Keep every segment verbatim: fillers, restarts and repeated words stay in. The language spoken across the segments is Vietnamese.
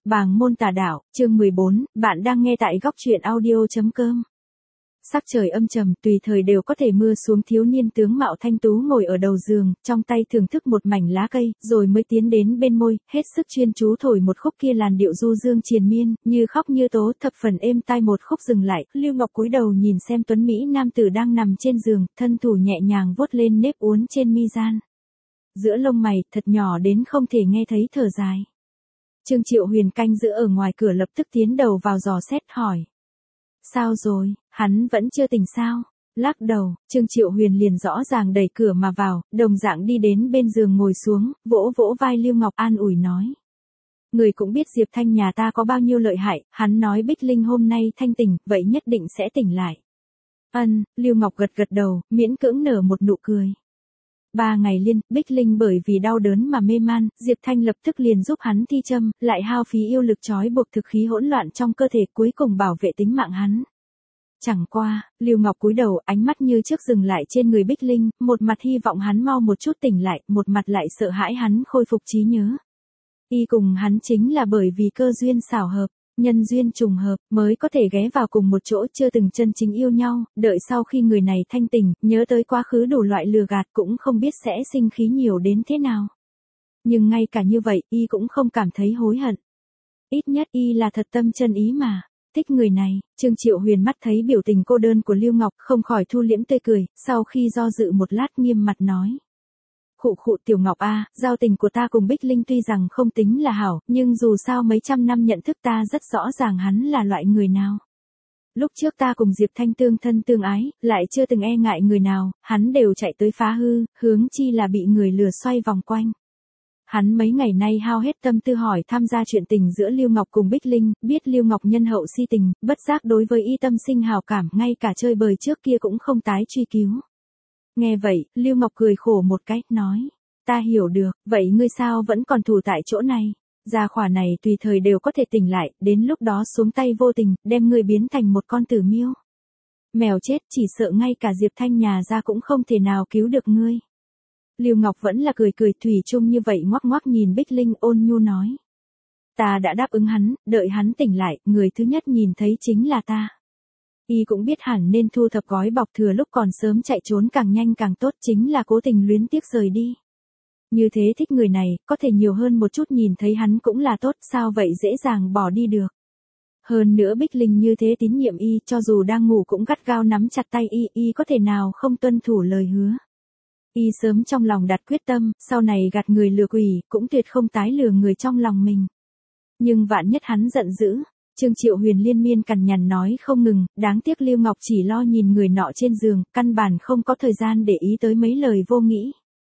Bàng môn tà đạo, chương mười bốn, bạn đang nghe tại góc truyện audio.com. Sắc trời âm trầm, tùy thời đều có thể mưa xuống. Thiếu niên tướng mạo thanh tú ngồi ở đầu giường, trong tay thưởng thức một mảnh lá cây, rồi mới tiến đến bên môi, hết sức chuyên chú thổi một khúc kia làn điệu du dương triền miên, như khóc như tố, thập phần êm tai. Một khúc dừng lại, Lưu Ngọc cúi đầu nhìn xem tuấn mỹ nam tử đang nằm trên giường, thân thủ nhẹ nhàng vuốt lên nếp uốn trên mi gian. Giữa lông mày, thật nhỏ đến không thể nghe thấy thở dài. Trương Triệu Huyền canh giữ ở ngoài cửa lập tức tiến đầu vào dò xét hỏi. Sao rồi, hắn vẫn chưa tỉnh sao? Lắc đầu, Trương Triệu Huyền liền rõ ràng đẩy cửa mà vào, đồng dạng đi đến bên giường ngồi xuống, vỗ vỗ vai Lưu Ngọc an ủi nói. Người cũng biết Diệp Thanh nhà ta có bao nhiêu lợi hại, hắn nói Bích Linh hôm nay thanh tỉnh, vậy nhất định sẽ tỉnh lại. Ân, Lưu Ngọc gật gật đầu, miễn cưỡng nở một nụ cười. Ba ngày liên, Bích Linh bởi vì đau đớn mà mê man, Diệp Thanh lập tức liền giúp hắn thi châm, lại hao phí yêu lực trói buộc thực khí hỗn loạn trong cơ thể, cuối cùng bảo vệ tính mạng hắn. Chẳng qua, Lưu Ngọc cúi đầu, ánh mắt như trước dừng lại trên người Bích Linh, một mặt hy vọng hắn mau một chút tỉnh lại, một mặt lại sợ hãi hắn khôi phục trí nhớ. Y cùng hắn chính là bởi vì cơ duyên xảo hợp, nhân duyên trùng hợp, mới có thể ghé vào cùng một chỗ, chưa từng chân chính yêu nhau, đợi sau khi người này thanh tỉnh, nhớ tới quá khứ đủ loại lừa gạt cũng không biết sẽ sinh khí nhiều đến thế nào. Nhưng ngay cả như vậy, Y cũng không cảm thấy hối hận. Ít nhất Y là thật tâm chân ý mà, thích người này. Trương Triệu Huyền mắt thấy biểu tình cô đơn của Lưu Ngọc, không khỏi thu liễm tươi cười, sau khi do dự một lát nghiêm mặt nói. Khụ khụ Tiểu Ngọc a, giao tình của ta cùng Bích Linh tuy rằng không tính là hảo, nhưng dù sao mấy trăm năm nhận thức ta rất rõ ràng hắn là loại người nào. Lúc trước ta cùng Diệp Thanh tương thân tương ái, lại chưa từng e ngại người nào, hắn đều chạy tới phá hư, hướng chi là bị người lừa xoay vòng quanh. Hắn mấy ngày nay hao hết tâm tư hỏi tham gia chuyện tình giữa Lưu Ngọc cùng Bích Linh, biết Lưu Ngọc nhân hậu si tình, bất giác đối với Y tâm sinh hào cảm, ngay cả chơi bời trước kia cũng không tái truy cứu. Nghe vậy, Lưu Ngọc cười khổ một cái, nói, ta hiểu được, vậy ngươi sao vẫn còn thủ tại chỗ này, gia khỏa này tùy thời đều có thể tỉnh lại, đến lúc đó xuống tay vô tình, đem ngươi biến thành một con tử miêu. Mèo chết, chỉ sợ ngay cả Diệp Thanh nhà ra cũng không thể nào cứu được ngươi. Lưu Ngọc vẫn là cười cười thủy chung như vậy, ngoắc ngoắc nhìn Bích Linh, ôn nhu nói. Ta đã đáp ứng hắn, đợi hắn tỉnh lại, người thứ nhất nhìn thấy chính là ta. Y cũng biết hẳn nên thu thập gói bọc thừa lúc còn sớm chạy trốn càng nhanh càng tốt, chính là cố tình luyến tiếc rời đi. Như thế thích người này, có thể nhiều hơn một chút nhìn thấy hắn cũng là tốt, sao vậy dễ dàng bỏ đi được. Hơn nữa Bích Linh như thế tín nhiệm Y, cho dù đang ngủ cũng gắt gao nắm chặt tay Y, Y có thể nào không tuân thủ lời hứa. Y sớm trong lòng đặt quyết tâm, sau này gạt người lừa quỷ, cũng tuyệt không tái lừa người trong lòng mình. Nhưng vạn nhất hắn giận dữ. Trương Triệu Huyền liên miên cằn nhằn nói không ngừng, đáng tiếc Lưu Ngọc chỉ lo nhìn người nọ trên giường, căn bản không có thời gian để ý tới mấy lời vô nghĩa.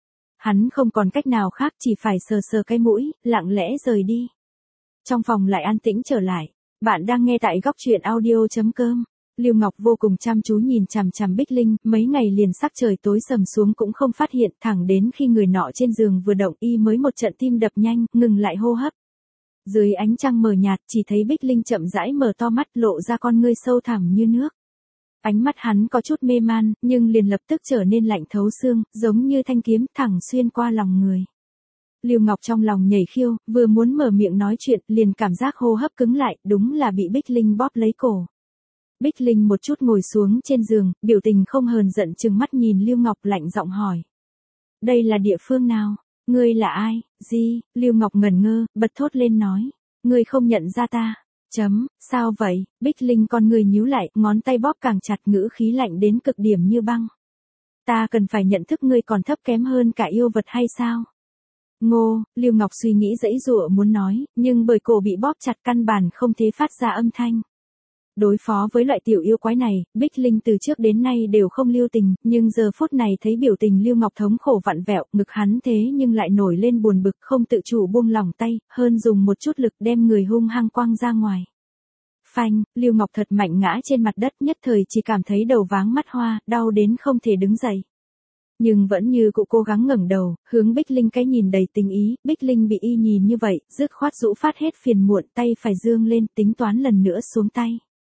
Hắn không còn cách nào khác, chỉ phải sờ sờ cái mũi, lặng lẽ rời đi. Trong phòng lại an tĩnh trở lại. Bạn đang nghe tại góc truyện audio.com. Lưu Ngọc vô cùng chăm chú nhìn chằm chằm Bích Linh, mấy ngày liền sắc trời tối sầm xuống cũng không phát hiện, thẳng đến khi người nọ trên giường vừa động Y mới một trận tim đập nhanh, ngừng lại hô hấp. Dưới ánh trăng mờ nhạt, chỉ thấy Bích Linh chậm rãi mở to mắt, lộ ra con ngươi sâu thẳm như nước. Ánh mắt hắn có chút mê man, nhưng liền lập tức trở nên lạnh thấu xương, giống như thanh kiếm thẳng xuyên qua lòng người. Lưu Ngọc trong lòng nhảy khiêu, vừa muốn mở miệng nói chuyện, liền cảm giác hô hấp cứng lại, đúng là bị Bích Linh bóp lấy cổ. Bích Linh một chút ngồi xuống trên giường, biểu tình không hờn giận, trừng mắt nhìn Lưu Ngọc, lạnh giọng hỏi. Đây là địa phương nào? Ngươi là ai? Gì? Lưu Ngọc ngẩn ngơ, bật thốt lên nói. Ngươi không nhận ra ta. Chấm, sao vậy? Bích Linh con người nhíu lại, ngón tay bóp càng chặt, ngữ khí lạnh đến cực điểm như băng. Ta cần phải nhận thức ngươi còn thấp kém hơn cả yêu vật hay sao? Ngô, Lưu Ngọc suy nghĩ dãy dụa muốn nói, nhưng bởi cổ bị bóp chặt căn bản không thể phát ra âm thanh. Đối phó với loại tiểu yêu quái này, Bích Linh từ trước đến nay đều không lưu tình, nhưng giờ phút này thấy biểu tình Lưu Ngọc thống khổ vặn vẹo, ngực hắn thế nhưng lại nổi lên buồn bực, không tự chủ buông lỏng tay, hơn dùng một chút lực đem người hung hăng quăng ra ngoài. Phanh, Lưu Ngọc thật mạnh ngã trên mặt đất, nhất thời chỉ cảm thấy đầu váng mắt hoa, đau đến không thể đứng dậy. Nhưng vẫn như cụ cố gắng ngẩng đầu, hướng Bích Linh cái nhìn đầy tình ý, Bích Linh bị Y nhìn như vậy, dứt khoát rũ phát hết phiền muộn, tay phải dương lên, tính toán lần nữa xuống tay.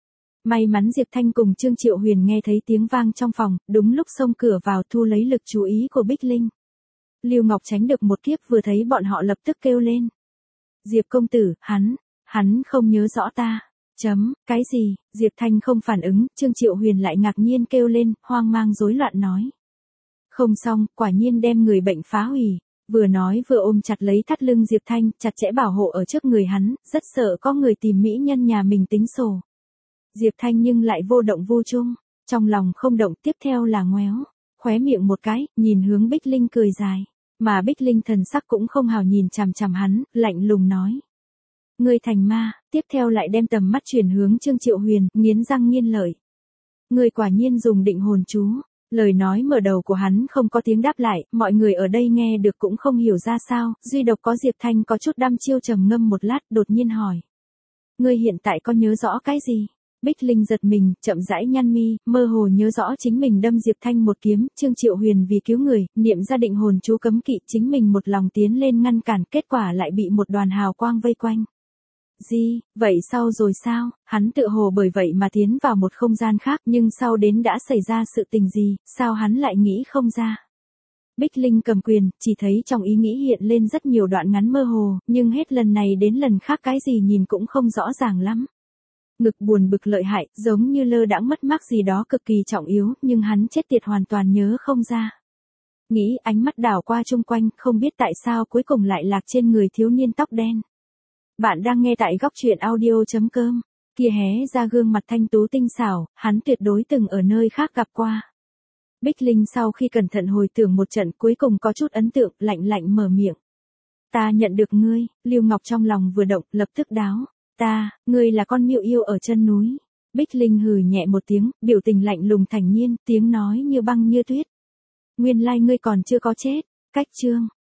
May mắn Diệp Thanh cùng Trương Triệu Huyền nghe thấy tiếng vang trong phòng, đúng lúc xông cửa vào thu lấy lực chú ý của Bích Linh. Lưu Ngọc tránh được một kiếp, vừa thấy bọn họ lập tức kêu lên. Diệp công tử, hắn, Hắn không nhớ rõ ta. Chấm, cái gì? Diệp Thanh không phản ứng, Trương Triệu Huyền lại ngạc nhiên kêu lên, hoang mang rối loạn nói. Không xong, quả nhiên đem người bệnh phá hủy. Vừa nói vừa ôm chặt lấy thắt lưng Diệp Thanh, chặt chẽ bảo hộ ở trước người hắn, rất sợ có người tìm mỹ nhân nhà mình tính sổ. Diệp Thanh nhưng lại vô động vô chung, trong lòng không động, tiếp theo là ngoéo, khóe miệng một cái, nhìn hướng Bích Linh cười dài. Mà Bích Linh thần sắc cũng không hào nhìn chằm chằm hắn, lạnh lùng nói. Ngươi thành ma, tiếp theo lại đem tầm mắt chuyển hướng Trương Triệu Huyền, nghiến răng nghiến lợi. Ngươi quả nhiên dùng định hồn chú. Lời nói mở đầu của hắn không có tiếng đáp lại, mọi người ở đây nghe được cũng không hiểu ra sao, duy độc có Diệp Thanh có chút đăm chiêu trầm ngâm một lát, đột nhiên hỏi. Ngươi hiện tại có nhớ rõ cái gì? Bích Linh giật mình, chậm rãi nhăn mi, mơ hồ nhớ rõ chính mình đâm Diệp Thanh một kiếm, Trương Triệu Huyền vì cứu người, niệm ra định hồn chú cấm kỵ, chính mình một lòng tiến lên ngăn cản, kết quả lại bị một đoàn hào quang vây quanh. Gì, vậy sau rồi sao? Hắn tự hồ bởi vậy mà tiến vào một không gian khác, nhưng sau đến đã xảy ra sự tình gì, sao hắn lại nghĩ không ra? Bích Linh cầm quyền, chỉ thấy trong ý nghĩ hiện lên rất nhiều đoạn ngắn mơ hồ, nhưng hết lần này đến lần khác cái gì nhìn cũng không rõ ràng lắm. Ngực buồn bực lợi hại, giống như lơ đãng mất mát gì đó cực kỳ trọng yếu, nhưng hắn chết tiệt hoàn toàn nhớ không ra. Nghĩ ánh mắt đảo qua chung quanh, không biết tại sao cuối cùng lại lạc trên người thiếu niên tóc đen. Bạn đang nghe tại góc truyện audio chấm com. Kia hé ra gương mặt thanh tú tinh xảo, hắn tuyệt đối từng ở nơi khác gặp qua. Bích Linh sau khi cẩn thận hồi tưởng một trận cuối cùng có chút ấn tượng, lạnh lạnh mở miệng. Ta nhận được ngươi, Lưu Ngọc trong lòng vừa động, lập tức đáo. Ta, ngươi là con miêu yêu ở chân núi. Bích Linh hừ nhẹ một tiếng, biểu tình lạnh lùng thản nhiên, tiếng nói như băng như tuyết. Nguyên lai ngươi còn chưa có chết. Cách chương.